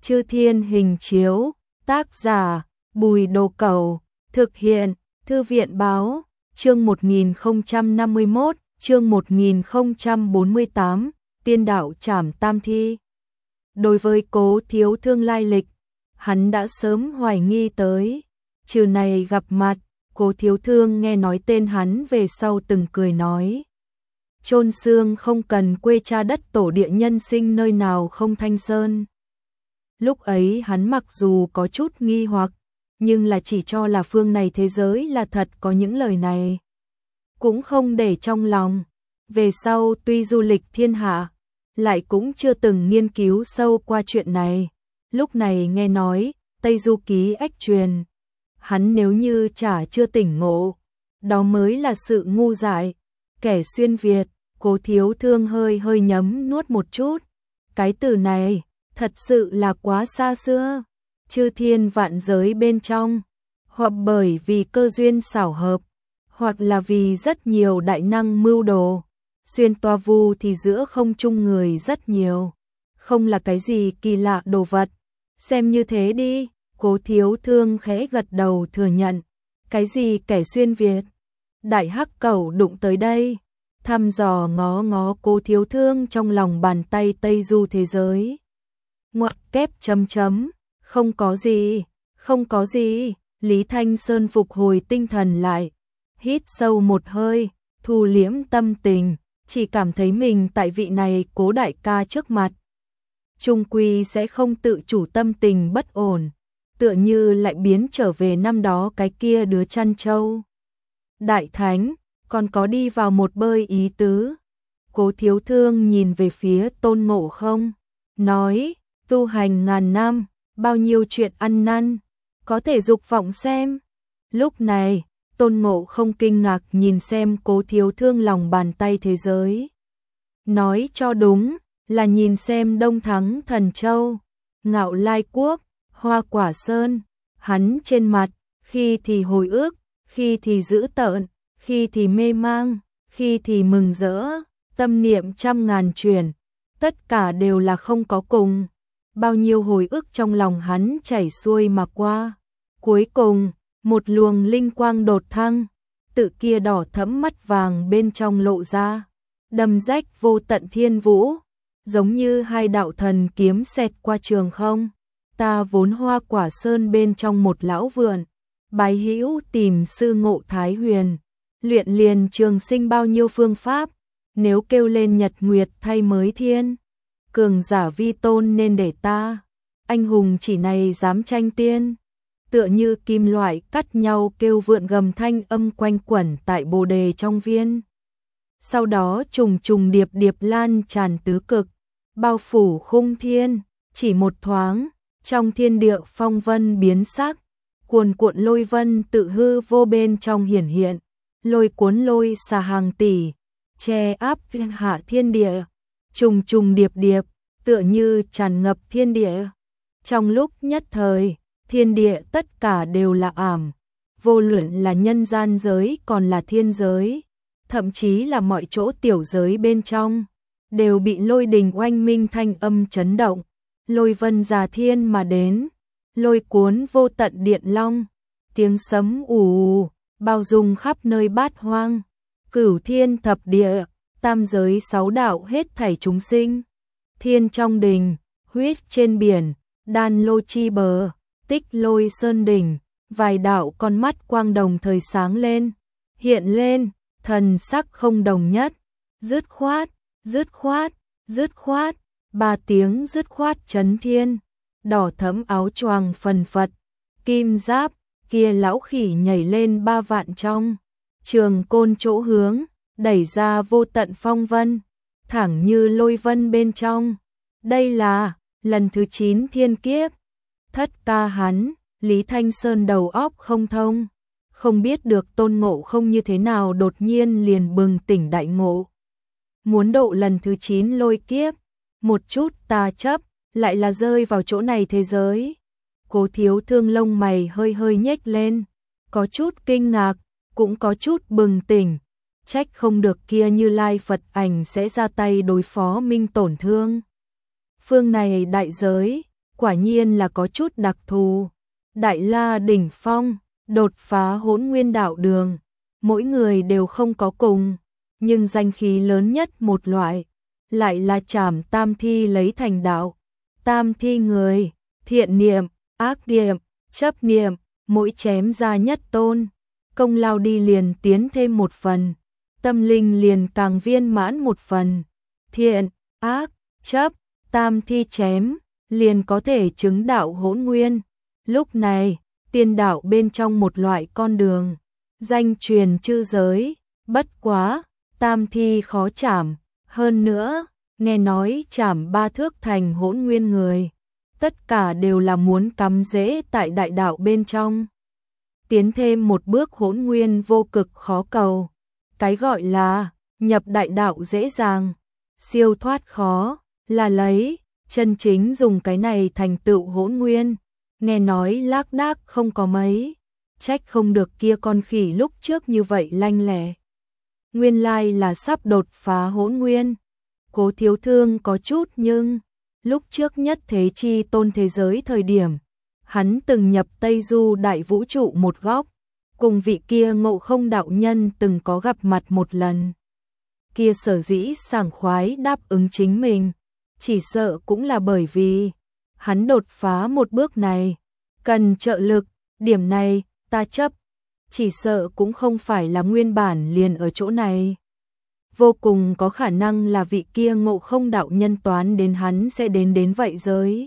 Chư Thiên Hình Chiếu, tác giả Bùi Đồ Cẩu, thực hiện Thư viện Báo, chương 1051, chương 1048, Tiên đạo trảm tam thi. Đối với Cố Thiếu Thương lai lịch, hắn đã sớm hoài nghi tới. Trừ này gặp mặt, Cố Thiếu Thương nghe nói tên hắn về sau từng cười nói: chôn xương không cần quê cha đất tổ địa, nhân sinh nơi nào không thanh sơn. Lúc ấy hắn mặc dù có chút nghi hoặc, nhưng là chỉ cho là phương này thế giới là thật có những lời này, cũng không để trong lòng. Về sau tuy du lịch thiên hạ, lại cũng chưa từng nghiên cứu sâu qua chuyện này. Lúc này nghe nói Tây Du Ký ách truyền, hắn nếu như chả chưa tỉnh ngộ, đó mới là sự ngu dại. Kẻ xuyên Việt, Cố Thiếu Thương hơi hơi nhấm nuốt một chút. Cái từ này thật sự là quá xa xưa. Chư thiên vạn giới bên trong, hoặc bởi vì cơ duyên xảo hợp, hoặc là vì rất nhiều đại năng mưu đồ, xuyên toa vu thì giữa không trung người rất nhiều, không là cái gì kỳ lạ đồ vật. Xem như thế đi. Cố Thiếu Thương khẽ gật đầu thừa nhận. Cái gì kẻ xuyên Việt? Đại hắc cẩu đụng tới đây, thăm dò ngó ngó Cố Thiếu Thương trong lòng bàn tay Tây Du thế giới. Ngoặc kép chấm chấm, không có gì, không có gì. Lý Thanh Sơn phục hồi tinh thần lại, hít sâu một hơi, thu liễm tâm tình, chỉ cảm thấy mình tại vị này Cố đại ca trước mặt, chung quy sẽ không tự chủ, tâm tình bất ổn, tựa như lại biến trở về năm đó cái kia đứa chăn trâu. Đại thánh, còn có đi vào một bơi ý tứ. Cố Thiếu Thương nhìn về phía Tôn Ngộ Không, nói: tu hành ngàn năm, bao nhiêu chuyện ăn năn, có thể dục vọng xem. Lúc này, Tôn Ngộ Không kinh ngạc nhìn xem Cố Thiếu Thương lòng bàn tay thế giới. Nói cho đúng, là nhìn xem Đông Thắng Thần Châu, Ngạo Lai Quốc, Hoa Quả Sơn. Hắn trên mặt, khi thì hồi ức, khi thì dữ tợn, khi thì mê mang, khi thì mừng rỡ, tâm niệm trăm ngàn chuyển, tất cả đều là không có cùng. Bao nhiêu hồi ức trong lòng hắn chảy xuôi mà qua. Cuối cùng, một luồng linh quang đột thăng, tự kia đỏ thẫm mắt vàng bên trong lộ ra, đâm rách vô tận thiên vũ, giống như hai đạo thần kiếm xẹt qua trường không. Ta vốn Hoa Quả Sơn bên trong một lão vườn, bái hữu tìm sư Ngộ Thái Huyền, luyện liền trường sinh bao nhiêu phương pháp, nếu kêu lên nhật nguyệt thay mới thiên, cường giả vi tôn nên để ta, anh hùng chỉ này dám tranh tiên. Tựa như kim loại cắt nhau kêu vượn gầm thanh âm quanh quẩn tại Bồ Đề trong viên. Sau đó trùng trùng điệp điệp lan tràn tứ cực, bao phủ khung thiên, chỉ một thoáng, trong thiên địa phong vân biến sắc, cuồn cuộn lôi vân tự hư vô bên trong hiển hiện, lôi cuốn lôi xà hàng tỷ, che áp hạ thiên địa, trùng trùng điệp điệp, tựa như tràn ngập thiên địa. Trong lúc nhất thời, thiên địa tất cả đều là ảm, vô luận là nhân gian giới còn là thiên giới, thậm chí là mọi chỗ tiểu giới bên trong, đều bị lôi đình oanh minh thanh âm chấn động. Lôi vân già thiên mà đến, lôi cuốn vô tận điện long, tiếng sấm ù ù, bao dung khắp nơi bát hoang, cửu thiên thập địa, tam giới sáu đạo hết thảy chúng sinh. Thiên trong đình, huyết trên biển, đan lô chi bờ, tích lôi sơn đỉnh, vài đạo con mắt quang đồng thời sáng lên, hiện lên, thần sắc không đồng nhất, dứt khoát, dứt khoát, dứt khoát. Ba tiếng dứt khoát chấn thiên, đỏ thẫm áo choàng phần phật, kim giáp, kia lão khỉ nhảy lên 3 vạn trong, trường côn chỗ hướng, đẩy ra vô tận phong vân, thẳng như lôi vân bên trong. Đây là lần thứ 9 thiên kiếp. Thất ca hắn, Lý Thanh Sơn đầu óc không thông, không biết được Tôn Ngộ Không như thế nào đột nhiên liền bừng tỉnh đại ngộ. Muốn độ lần thứ 9 lôi kiếp, một chút tà chấp, lại là rơi vào chỗ này thế giới. Cố Thiếu Thương lông mày hơi hơi nhếch lên, có chút kinh ngạc, cũng có chút bừng tỉnh, trách không được kia Như Lai Phật ảnh sẽ ra tay đối phó Minh tổn thương. Phương này đại giới, quả nhiên là có chút đặc thù. Đại La đỉnh phong, đột phá Hỗn Nguyên đạo đường, mỗi người đều không có cùng, nhưng danh khí lớn nhất một loại, lại là trảm tam thi lấy thành đạo. Tam thi người, thiện niệm, ác niệm, chấp niệm, mỗi chém ra nhất tôn, công lao đi liền tiến thêm một phần, tâm linh liền càng viên mãn một phần. Thiện, ác, chấp, tam thi chém, liền có thể chứng đạo Hỗn Nguyên. Lúc này, tiên đạo bên trong một loại con đường, danh truyền chư giới, bất quá, tam thi khó chảm, hơn nữa, nghe nói chảm 3 thước thành Hỗn Nguyên người, tất cả đều là muốn cắm rễ tại đại đạo bên trong. Tiến thêm một bước Hỗn Nguyên vô cực khó cầu, cái gọi là nhập đại đạo dễ dàng, siêu thoát khó, là lấy chân chính dùng cái này thành tựu Hỗn Nguyên. Nghe nói lác đác không có mấy, trách không được kia con khỉ lúc trước như vậy lanh lẹ. Nguyên lai là sắp đột phá Hỗn Nguyên. Cố Thiếu Thương có chút nhưng, lúc trước nhất thế chi tôn thế giới thời điểm, hắn từng nhập Tây Du đại vũ trụ một góc, cùng vị kia Ngộ Không đạo nhân từng có gặp mặt một lần. Kia sở dĩ sảng khoái đáp ứng chính mình, chỉ sợ cũng là bởi vì hắn đột phá một bước này, cần trợ lực, điểm này, ta chấp, chỉ sợ cũng không phải là nguyên bản liền ở chỗ này. Vô cùng có khả năng là vị kia Ngộ Không đạo nhân toán đến hắn sẽ đến vậy giới,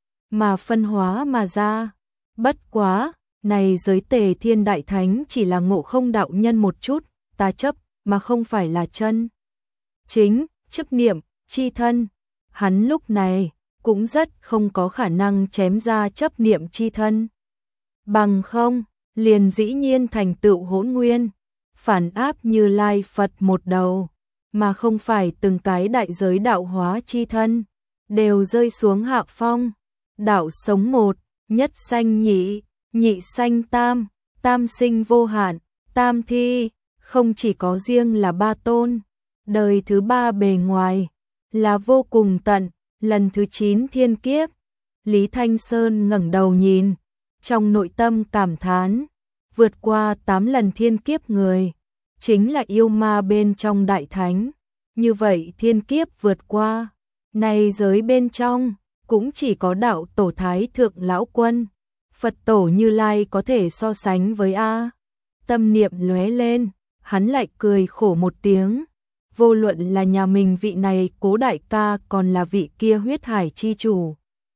mà phân hóa mà ra. Bất quá, này giới Tề Thiên Đại Thánh chỉ là Ngộ Không đạo nhân một chút, ta chấp, mà không phải là chân chính, chấp niệm, chi thân. Hắn lúc này cũng rất không có khả năng chém ra chấp niệm chi thân. Bằng không, liền dĩ nhiên thành tựu Hỗn Nguyên, phản áp Như Lai Phật một đầu, mà không phải từng cái đại giới đạo hóa chi thân, đều rơi xuống hạ phong. Đạo sống một, nhất sanh nhị, nhị sanh tam, tam sinh vô hạn, tam thi, không chỉ có riêng là 3 tôn, đời thứ 3 bề ngoài, là vô cùng tận, lần thứ 9 thiên kiếp. Lý Thanh Sơn ngẩng đầu nhìn, trong nội tâm cảm thán, vượt qua 8 lần thiên kiếp người, chính là yêu ma bên trong đại thánh. Như vậy thiên kiếp vượt qua, này giới bên trong, cũng chỉ có đạo tổ Thái Thượng Lão Quân, Phật tổ Như Lai có thể so sánh với A. Tâm niệm lóe lên, hắn lại cười khổ một tiếng. Vô luận là nhà mình vị này Cố đại ca còn là vị kia huyết hải chi chủ,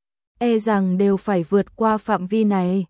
e rằng đều phải vượt qua phạm vi này.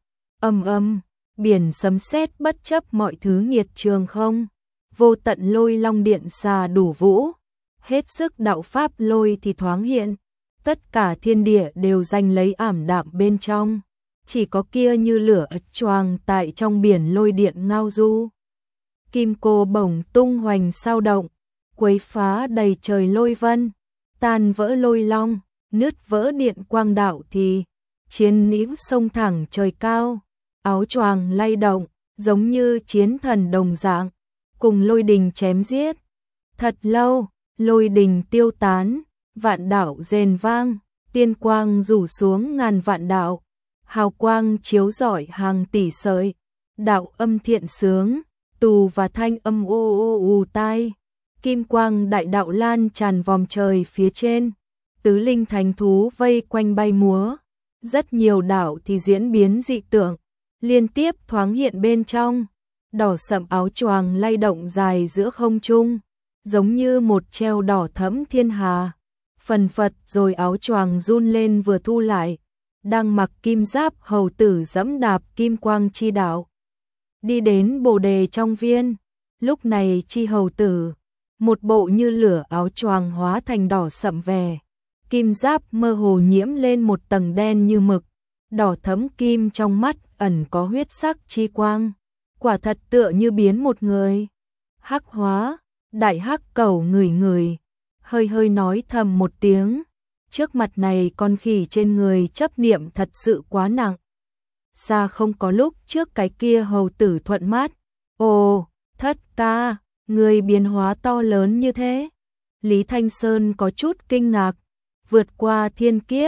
Biển sấm sét bất chấp mọi thứ nghiệt trường không, vô tận lôi long điện xà đủ vũ, hết sức đạo pháp lôi thì thoáng hiện, tất cả thiên địa đều danh lấy ảm đạm bên trong, chỉ có kia như lửa choàng tại trong biển lôi điện ngao du. Kim cô bổng tung hoành sao động, quấy phá đầy trời lôi vân, tan vỡ lôi long, nứt vỡ điện quang đạo thì chiến níu sông thẳng trời cao, áo choàng lay động, giống như chiến thần đồng dạng, cùng lôi đình chém giết. Thật lâu, lôi đình tiêu tán, vạn đạo rền vang, tiên quang rủ xuống ngàn vạn đạo, hào quang chiếu rọi hàng tỷ sợi, đạo âm thiện sướng, tù và thanh âm ô ô ù tai. Kim quang đại đạo lan tràn vòm trời phía trên, tứ linh thánh thú vây quanh bay múa, rất nhiều đạo thì diễn biến dị tượng, liên tiếp thoáng hiện bên trong, đỏ sậm áo choàng lay động dài giữa không trung, giống như một treo đỏ thẫm thiên hà, phần phật rồi áo choàng run lên vừa thu lại, đang mặc kim giáp hầu tử dẫm đạp kim quang chi đạo, đi đến Bồ đề trong viên. Lúc này chi hầu tử, một bộ như lửa áo choàng hóa thành đỏ sậm vẻ, kim giáp mơ hồ nhiễm lên một tầng đen như mực, đỏ thẫm kim trong mắt ẩn có huyết sắc chi quang, quả thật tựa như biến một người. Hắc hóa, đại hắc cẩu ngửi, hơi hơi nói thầm một tiếng, trước mặt này con khỉ trên người chấp niệm thật sự quá nặng. Xa không có lúc trước cái kia hầu tử thuận mát, ồ, thất ca, người biến hóa to lớn như thế. Lý Thanh Sơn có chút kinh ngạc, vượt qua thiên kiếp,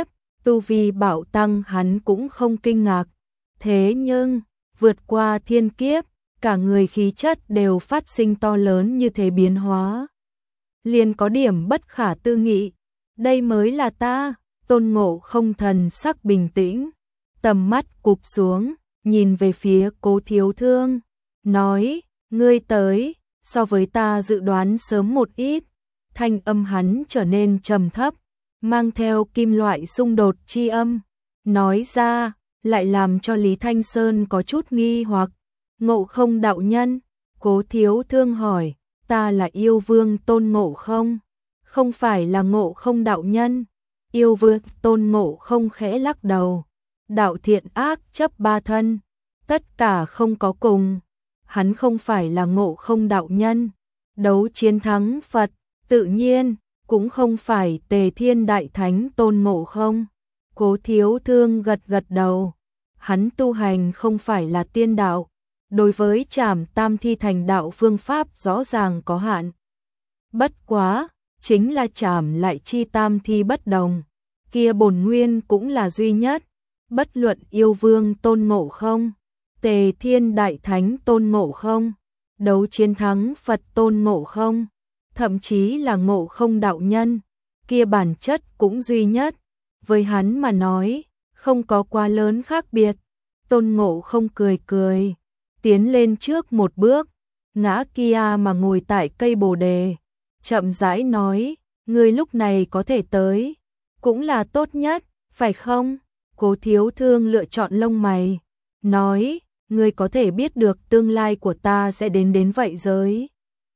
tu vi bạo tăng hắn cũng không kinh ngạc. Thế nhưng, vượt qua thiên kiếp, cả người khí chất đều phát sinh to lớn như thế biến hóa. Liền có điểm bất khả tư nghị. Đây mới là ta. Tôn Ngộ Không thần sắc bình tĩnh, tầm mắt cụp xuống, nhìn về phía Cố Thiếu Thương, nói, ngươi tới, so với ta dự đoán sớm một ít. Thanh âm hắn trở nên trầm thấp, mang theo kim loại xung đột chi âm, nói ra, lại làm cho Lý Thanh Sơn có chút nghi hoặc. Ngộ Không đạo nhân, Cố Thiếu Thương hỏi, ta là yêu vương Tôn Ngộ Không, không phải là Ngộ Không đạo nhân. Yêu vương Tôn Ngộ Không khẽ lắc đầu, đạo thiện ác chấp ba thân, tất cả không có cùng. Hắn không phải là Ngộ Không đạo nhân, đấu chiến thắng Phật, tự nhiên cũng không phải Tề Thiên Đại Thánh Tôn Ngộ Không. Cố Thiếu Thương gật gật đầu, hắn tu hành không phải là tiên đạo, đối với trảm tam thi thành đạo phương pháp rõ ràng có hạn. Bất quá, chính là trảm lại chi tam thi bất đồng, kia bổn nguyên cũng là duy nhất, bất luận yêu vương Tôn Ngộ Không, Tề Thiên Đại Thánh Tôn Ngộ Không, đấu chiến thắng Phật Tôn Ngộ Không, thậm chí là Ngộ Không đạo nhân, kia bản chất cũng duy nhất, với hắn mà nói, không có quá lớn khác biệt. Tôn Ngộ Không cười cười, tiến lên trước một bước, ngã kia mà ngồi tại cây bồ đề, chậm rãi nói, ngươi lúc này có thể tới, cũng là tốt nhất, phải không? Cố Thiếu Thương lựa chọn lông mày, nói, ngươi có thể biết được tương lai của ta sẽ đến vậy giới.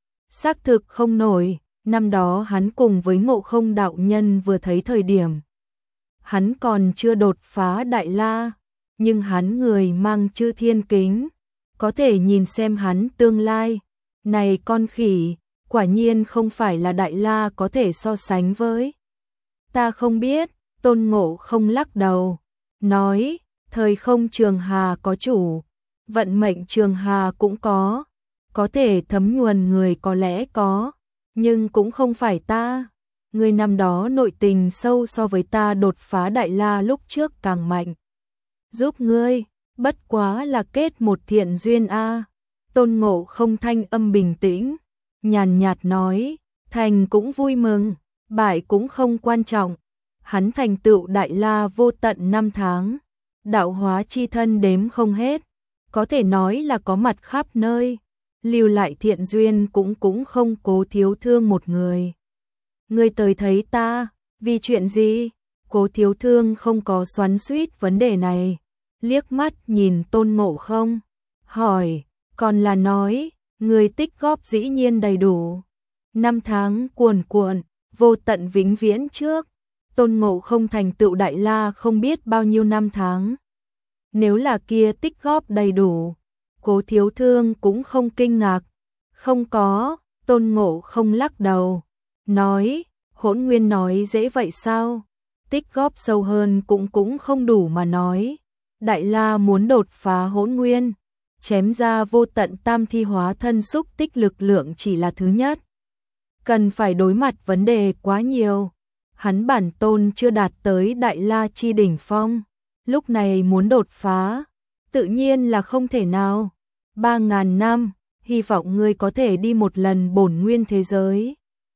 Xác thực không nổi, năm đó hắn cùng với Ngộ Không đạo nhân vừa thấy thời điểm. Hắn còn chưa đột phá Đại La, nhưng hắn người mang chư thiên kính, có thể nhìn xem hắn tương lai. Này con khỉ, quả nhiên không phải là Đại La có thể so sánh với. Ta không biết, Tôn Ngộ Không lắc đầu, nói, thời không trường hà có chủ, vận mệnh trường hà cũng có thể thấm nhuần người có lẽ có, nhưng cũng không phải ta. Người năm đó nội tình sâu so với ta đột phá Đại La lúc trước càng mạnh. Giúp ngươi, bất quá là kết một thiện duyên a. Tôn Ngộ Không thanh âm bình tĩnh, nhàn nhạt nói, thành cũng vui mừng, bại cũng không quan trọng. Hắn thành tựu Đại La vô tận 5 tháng, đạo hóa chi thân đếm không hết, có thể nói là có mặt khắp nơi, lưu lại thiện duyên cũng không Cố Thiếu Thương một người. Ngươi tới thấy ta, vì chuyện gì? Cố Thiếu Thương không có xoắn xuýt vấn đề này, liếc mắt nhìn Tôn Ngộ Không, hỏi, còn là nói, ngươi tích góp dĩ nhiên đầy đủ. 5 tháng cuồn cuộn, vô tận vĩnh viễn trước, Tôn Ngộ Không thành tựu Đại La không biết bao nhiêu năm tháng. Nếu là kia tích góp đầy đủ, Cố Thiếu Thương cũng không kinh ngạc. Không có, Tôn Ngộ Không lắc đầu, nói, Hỗn Nguyên nói dễ vậy sao? Tích góp sâu hơn cũng không đủ mà nói. Đại La muốn đột phá Hỗn Nguyên, chém ra vô tận tam thi hóa thân xúc tích lực lượng chỉ là thứ nhất. Cần phải đối mặt vấn đề quá nhiều. Hắn bản tôn chưa đạt tới Đại La chi đỉnh phong, lúc này muốn đột phá, tự nhiên là không thể nào. 3.000 năm, hy vọng ngươi có thể đi một lần bổn nguyên thế giới.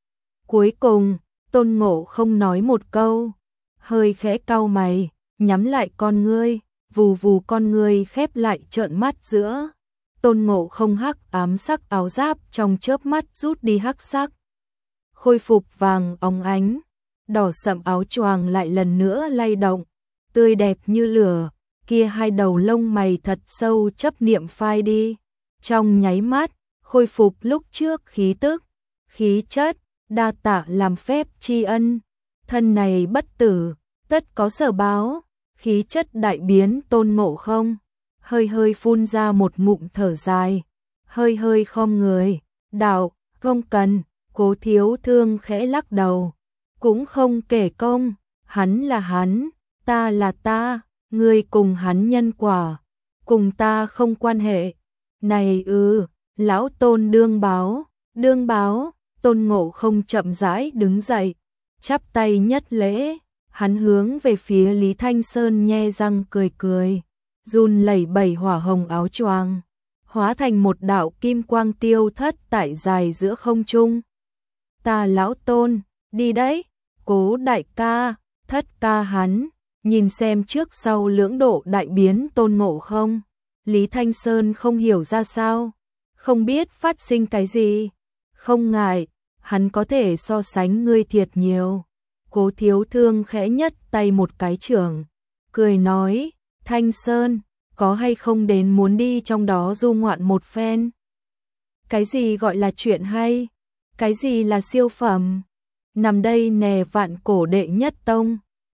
Cuối cùng, Tôn Ngộ Không nói một câu, hơi khẽ cau mày, nhắm lại con ngươi, vù vù con ngươi khép lại trợn mắt giữa. Tôn Ngộ Không hắc ám sắc áo giáp trong chớp mắt rút đi hắc sắc, khôi phục vàng óng ánh, đỏ sậm áo choàng lại lần nữa lay động, tươi đẹp như lửa, kia hai đầu lông mày thật sâu chấp niệm phai đi, trong nháy mắt, khôi phục lúc trước khí tức, khí chất, đa tạ làm phép tri ân, thân này bất tử, tất có sở báo, khí chất đại biến. Tôn Ngộ Không hơi phun ra một ngụm thở dài, hơi khom người, đạo, không cần. Cố Thiếu Thương khẽ lắc đầu, cũng không kể công, hắn là hắn, ta là ta, ngươi cùng hắn nhân quả, cùng ta không quan hệ. Này lão Tôn đương báo, Tôn Ngộ Không chậm rãi đứng dậy, chắp tay nhất lễ, Hắn hướng về phía Lý Thanh Sơn nhe răng cười cười, run lẩy bẩy hỏa hồng áo choàng, hóa thành một đạo kim quang tiêu thất tại dài giữa không trung. Ta lão Tôn, đi đấy, Cố đại ca, thất ca hắn, nhìn xem trước sau lưỡng độ đại biến Tôn Ngộ Không. Lý Thanh Sơn không hiểu ra sao, không biết phát sinh cái gì. Không ngại, hắn có thể so sánh ngươi thiệt nhiều. Cố Thiếu Thương khẽ nhất tay một cái chưởng, cười nói, Thanh Sơn, có hay không đến muốn đi trong đó du ngoạn một phen? Cái gì gọi là chuyện hay? Cái gì là siêu phẩm? Nằm đây nè vạn cổ đệ nhất tông.